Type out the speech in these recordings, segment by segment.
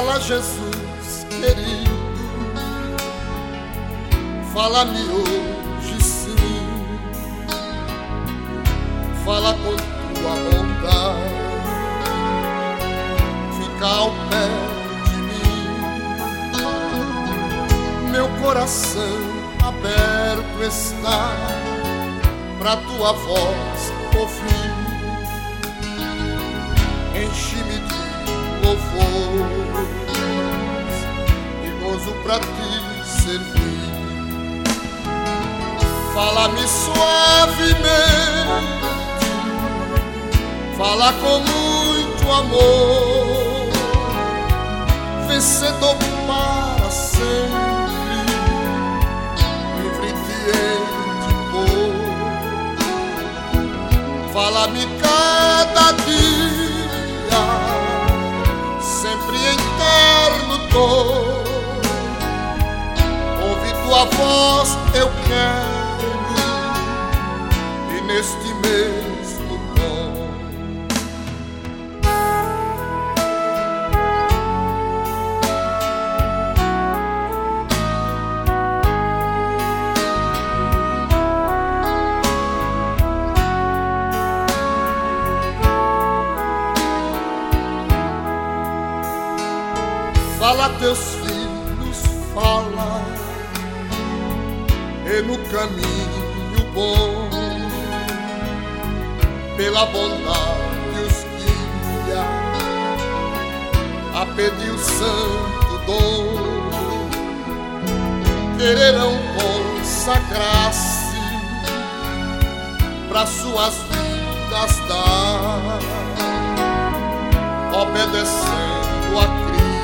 Fala, Jesus querido, fala-me hoje sim, fala com tua bondade, fica ao pé de mim. Meu coração aberto está pra tua voz ouvir, enche-me de louvor e gozo pra ti servir. Fala-me suavemente, fala com muito amor, vencedor para sempre, livre-te em te pôr. Fala-me cada dia, sempre eterno dor, ouve tua voz eu quero, e neste mesmo tom. Fala teus filhos, fala, e no caminho bom, pela bondade os guia, a pedir o santo dom, quererão consagrar-se para suas vidas dar, obedecendo a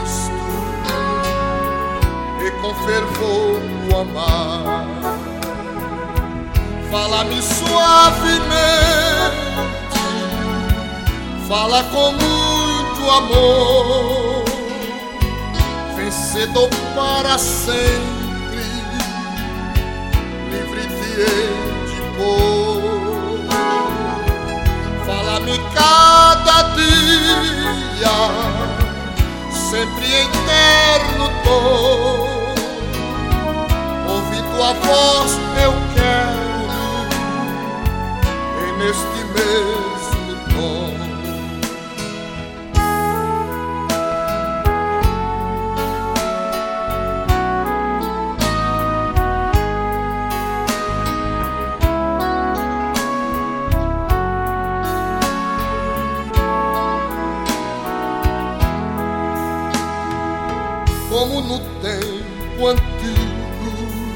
com fervor o amar. Fala-me suavemente, fala com muito amor, vencedor para sempre, livre-te de pôr. Fala-me cada dia, sempre eterno dor, ouvi tua voz eu quero, e neste mesmo tom. Como no tempo antigo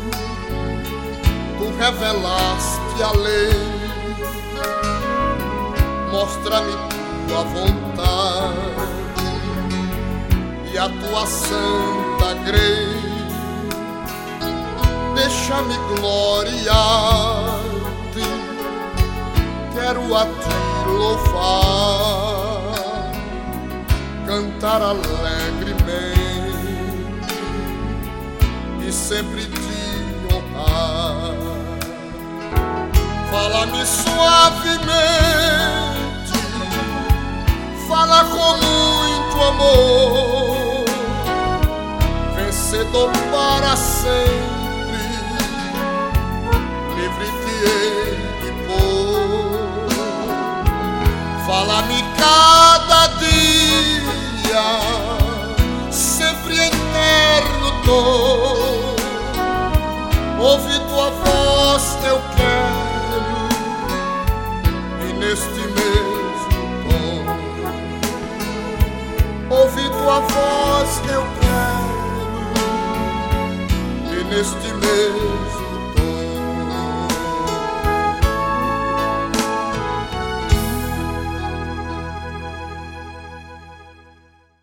tu revelaste a lei, mostra-me tua vontade e a tua santa grei, deixa-me gloriar-te, quero a ti louvar, cantar alegremente e sempre te honrar. Fala-me suavemente, fala com muito amor, vencedor para sempre, livre-te de pôr. Fala-me cada dia, sempre eterno dor, ouve tua voz eu quero, e neste mesmo tom. Ouve tua voz eu quero, e neste mesmo